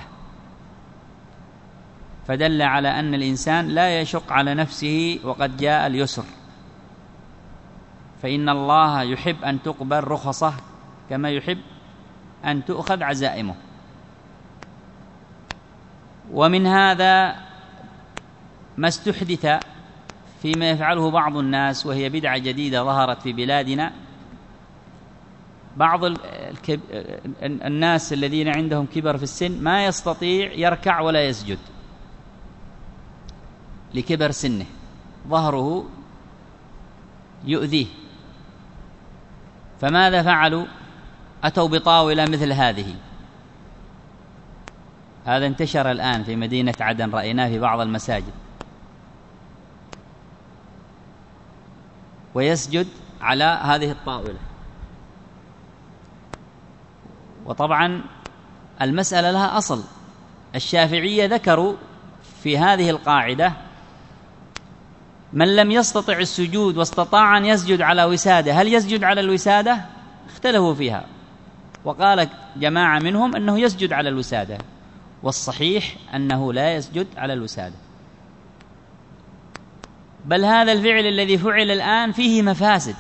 فدل على أن الإنسان لا يشق على نفسه وقد جاء اليسر، فإن الله يحب أن تقبل رخصه كما يحب أن تؤخذ عزائمه. ومن هذا ما استحدث فيما يفعله بعض الناس، وهي بدعة جديدة ظهرت في بلادنا. بعض الناس الذين عندهم كبر في السن ما يستطيع يركع ولا يسجد لكبر سنه، ظهره يؤذيه، فماذا فعلوا؟ أتوا بطاولة مثل هذه. هذا انتشر الآن في مدينة عدن، رأيناه في بعض المساجد، ويسجد على هذه الطاولة. وطبعا المسألة لها أصل. الشافعية ذكروا في هذه القاعدة: من لم يستطع السجود واستطاع أن يسجد على وسادة، هل يسجد على الوسادة؟ اختلفوا فيها، وقال جماعة منهم أنه يسجد على الوسادة، والصحيح أنه لا يسجد على الوسادة. بل هذا الفعل الذي فعل الآن فيه مفاسد.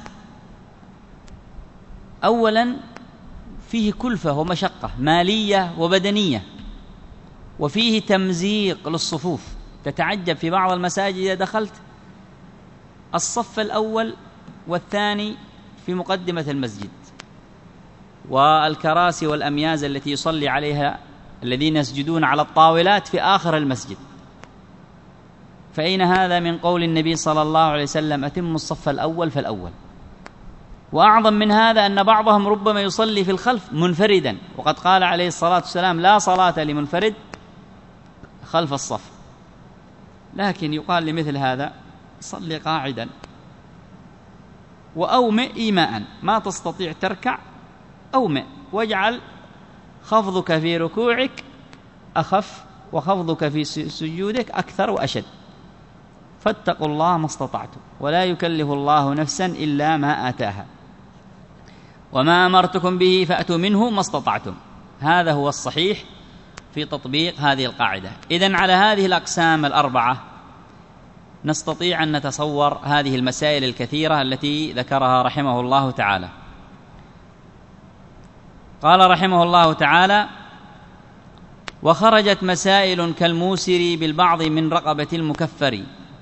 أولا فيه كلفة ومشقة مالية وبدنية، وفيه تمزيق للصفوف. تتعجب في بعض المساجد إذا دخلت الصف الأول والثاني في مقدمة المسجد، والكراسي والأمياز التي يصلي عليها الذين يسجدون على الطاولات في آخر المسجد. فأين هذا من قول النبي صلى الله عليه وسلم: أتم الصف الأول فالأول؟ وأعظم من هذا أن بعضهم ربما يصلي في الخلف منفردا، وقد قال عليه الصلاة والسلام: لا صلاة لمنفرد خلف الصف. لكن يقال لمثل هذا: صلي قاعدا وأومئ إيماء، ما تستطيع تركع أومئ، واجعل خفضك في ركوعك أخف وخفضك في سجودك أكثر وأشد، فاتقوا الله ما استطعتم، ولا يكلف الله نفسا إلا ما آتاها، وما أمرتكم به فأتوا منه ما استطعتم. هذا هو الصحيح في تطبيق هذه القاعدة. إذن على هذه الأقسام الأربعة نستطيع أن نتصور هذه المسائل الكثيرة التي ذكرها رحمه الله تعالى. قال رحمه الله تعالى: وخرجت مسائل كالموسر بالبعض من رقبة المكفر،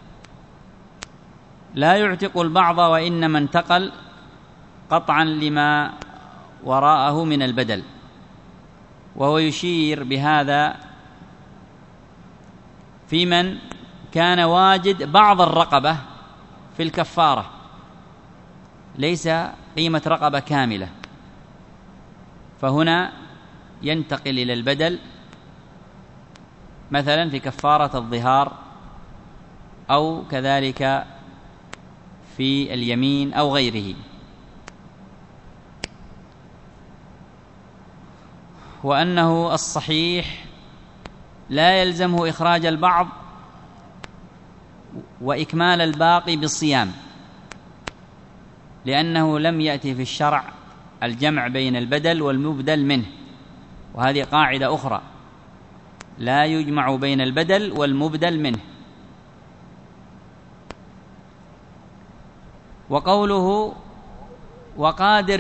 لا يعتق البعض وإنما انتقل قطعا لما وراءه من البدل. وهو يشير بهذا في من كان واجد بعض الرقبة في الكفارة، ليس قيمة رقبة كاملة، فهنا ينتقل إلى البدل، مثلا في كفارة الظهار، أو كذلك في اليمين أو غيره. وأنه الصحيح لا يلزمه إخراج البعض وإكمال الباقي بالصيام، لأنه لم يأتي في الشرع الجمع بين البدل والمبدل منه، وهذه قاعدة أخرى: لا يجمع بين البدل والمبدل منه. وقوله: وقادر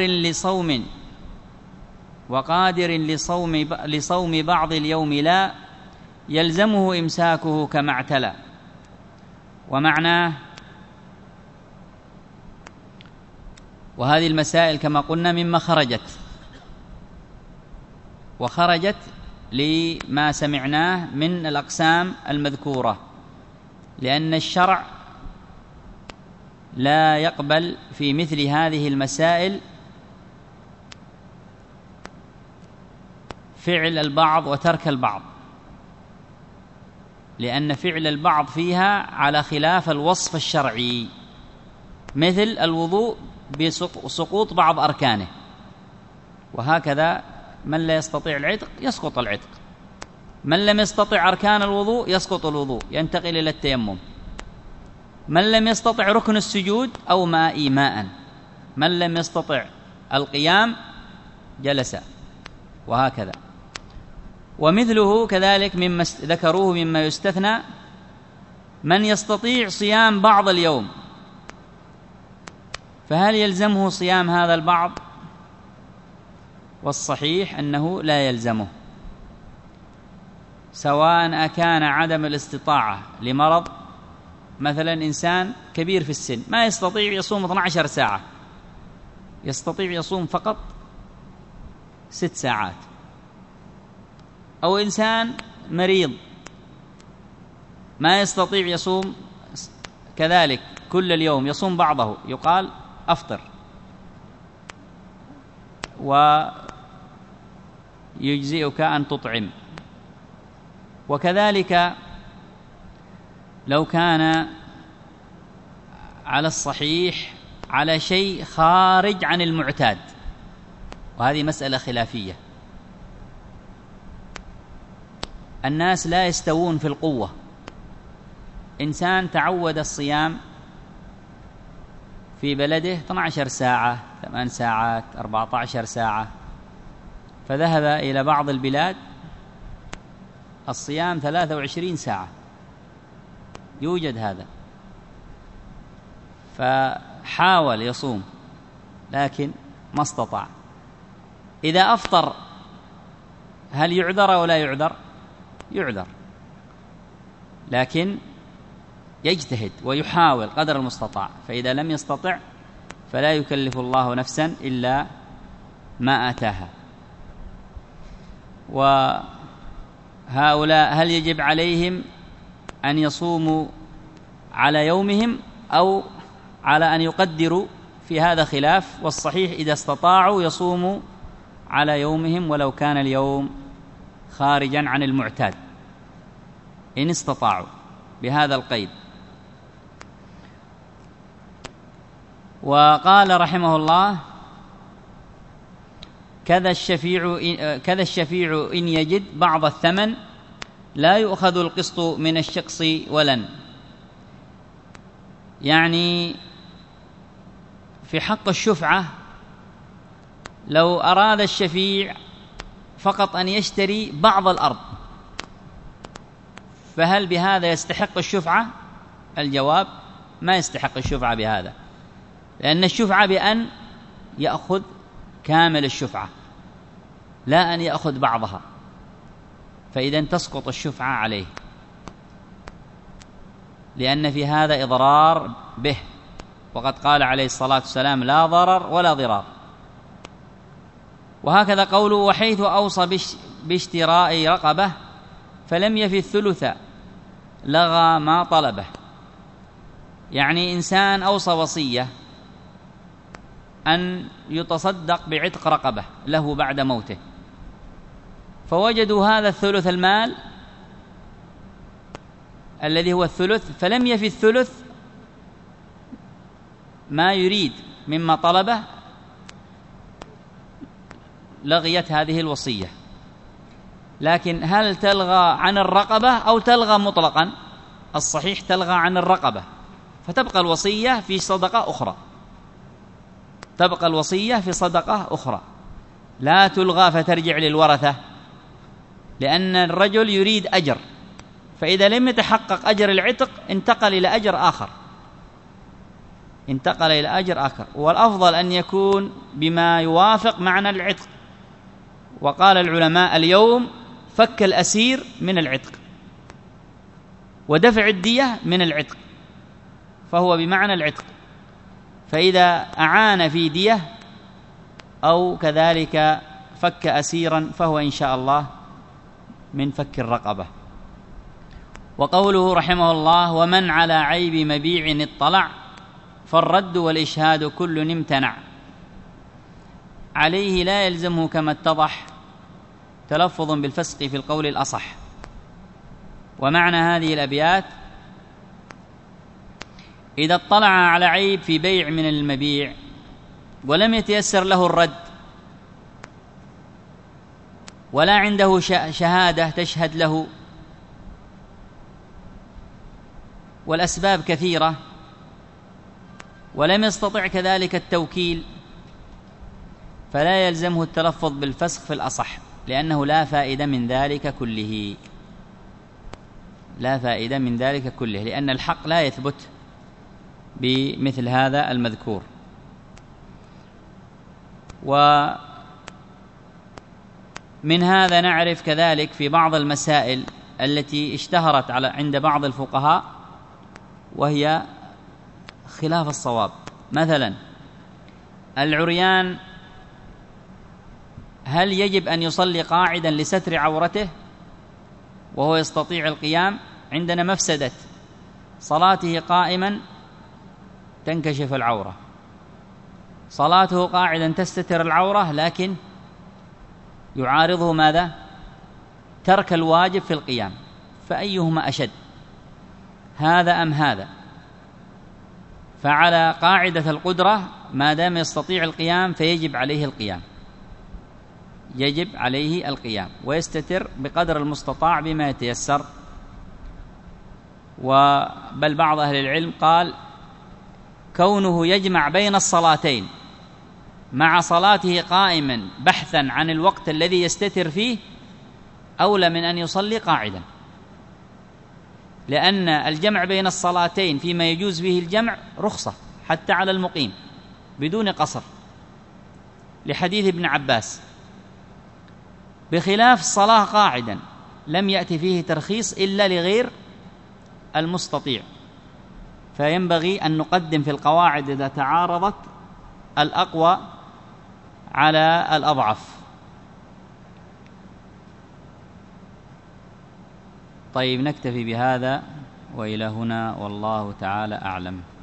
لصوم بعض اليوم لا يلزمه إمساكه كما اعتلى. ومعناه، وهذه المسائل كما قلنا مما خرجت وخرجت لما سمعناه من الأقسام المذكورة، لأن الشرع لا يقبل في مثل هذه المسائل فعل البعض وترك البعض، لأن فعل البعض فيها على خلاف الوصف الشرعي، مثل الوضوء بسقوط بعض أركانه، وهكذا من لا يستطيع العتق يسقط العتق، من لم يستطع أركان الوضوء يسقط الوضوء، ينتقل إلى التيمم، من لم يستطع ركن السجود أو ما إيماء، من لم يستطع القيام جلس، وهكذا. ومثله كذلك مما ذكروه مما يستثنى من يستطيع صيام بعض اليوم، فهل يلزمه صيام هذا البعض؟ والصحيح أنه لا يلزمه، سواء أكان عدم الاستطاعة لمرض، مثلا إنسان كبير في السن ما يستطيع يصوم 12 ساعة، يستطيع يصوم فقط 6 ساعات، أو إنسان مريض ما يستطيع يصوم كذلك كل اليوم، يصوم بعضه، يقال أفطر، ويجزئك أن تطعم. وكذلك لو كان على الصحيح على شيء خارج عن المعتاد، وهذه مسألة خلافية، الناس لا يستوون في القوة، إنسان تعود الصيام في بلده 12 ساعة 8 ساعات 14 ساعة، فذهب إلى بعض البلاد الصيام 23 ساعة، يوجد هذا، فحاول يصوم لكن ما استطاع. إذا أفطر هل يعذر أو لا يعذر؟ يعذر، لكن يجتهد ويحاول قدر المستطاع، فإذا لم يستطع فلا يكلف الله نفسا إلا ما آتاها. وهؤلاء هل يجب عليهم أن يصوموا على يومهم أو على أن يقدروا؟ في هذا خلاف، والصحيح إذا استطاعوا يصوموا على يومهم ولو كان اليوم خارجا عن المعتاد، إن استطاعوا بهذا القيد. وقال رحمه الله: كذا الشفيع إن يجد بعض الثمن لا يؤخذ القسط من الشخص ولن، يعني في حق الشفعة لو أراد الشفيع فقط أن يشتري بعض الأرض، فهل بهذا يستحق الشفعة؟ الجواب: ما يستحق الشفعة بهذا، لأن الشفعة بأن يأخذ كامل الشفعة لا أن يأخذ بعضها، فإذا تسقط الشفعة عليه، لأن في هذا إضرار به، وقد قال عليه الصلاة والسلام: لا ضرر ولا ضرار. وهكذا قوله: وحيث أوصى باشتراء رقبة فلم يفي الثلث لغى ما طلبه، يعني إنسان أوصى وصية أن يتصدق بعتق رقبة له بعد موته، فوجدوا هذا الثلث المال الذي هو الثلث، فلم يفي الثلث ما يريد مما طلبه، لغيت هذه الوصية. لكن هل تلغى عن الرقبة أو تلغى مطلقا؟ الصحيح تلغى عن الرقبة، فتبقى الوصية في صدقة أخرى، تبقى الوصية في صدقة أخرى، لا تلغى فترجع للورثة، لأن الرجل يريد أجر، فإذا لم يتحقق أجر العتق انتقل إلى أجر آخر، انتقل إلى أجر آخر، والأفضل أن يكون بما يوافق معنى العتق. وقال العلماء: اليوم فك الأسير من العتق، ودفع الدية من العتق، فهو بمعنى العتق، فإذا أعان في دية أو كذلك فك أسيرا فهو إن شاء الله من فك الرقبة. وقوله رحمه الله: ومن على عيب مبيع اطلع فالرد والإشهاد كل امتنع، عليه لا يلزمه كما اتضح تلفظ بالفسق في القول الأصح. ومعنى هذه الأبيات: إذا اطلع على عيب في بيع من المبيع ولم يتيسر له الرد ولا عنده شهادة تشهد له والأسباب كثيرة، ولم يستطع كذلك التوكيل، فلا يلزمه التلفظ بالفسق في الأصح، لأنه لا فائدة من ذلك كله، لا فائدة من ذلك كله، لأن الحق لا يثبت بمثل هذا المذكور. ومن هذا نعرف كذلك في بعض المسائل التي اشتهرت عند بعض الفقهاء وهي خلاف الصواب. مثلا العريان هل يجب أن يصلي قاعدا لستر عورته وهو يستطيع القيام؟ عندنا مفسدة صلاته قائما تنكشف العورة، صلاته قاعدا تستتر العورة، لكن يعارضه ماذا؟ ترك الواجب في القيام، فأيهما أشد، هذا أم هذا؟ فعلى قاعدة القدرة ما دام يستطيع القيام فيجب عليه القيام، يجب عليه القيام ويستتر بقدر المستطاع بما يتيسر. بل بعض أهل العلم قال كونه يجمع بين الصلاتين مع صلاته قائما بحثا عن الوقت الذي يستتر فيه أولى من أن يصلي قاعدا، لأن الجمع بين الصلاتين فيما يجوز به الجمع رخصة حتى على المقيم بدون قصر، لحديث ابن عباس، بخلاف الصلاة قاعدا لم يأتي فيه ترخيص إلا لغير المستطيع. فينبغي أن نقدم في القواعد إذا تعارضت الأقوى على الأضعف. طيب، نكتفي بهذا وإلى هنا، والله تعالى أعلم.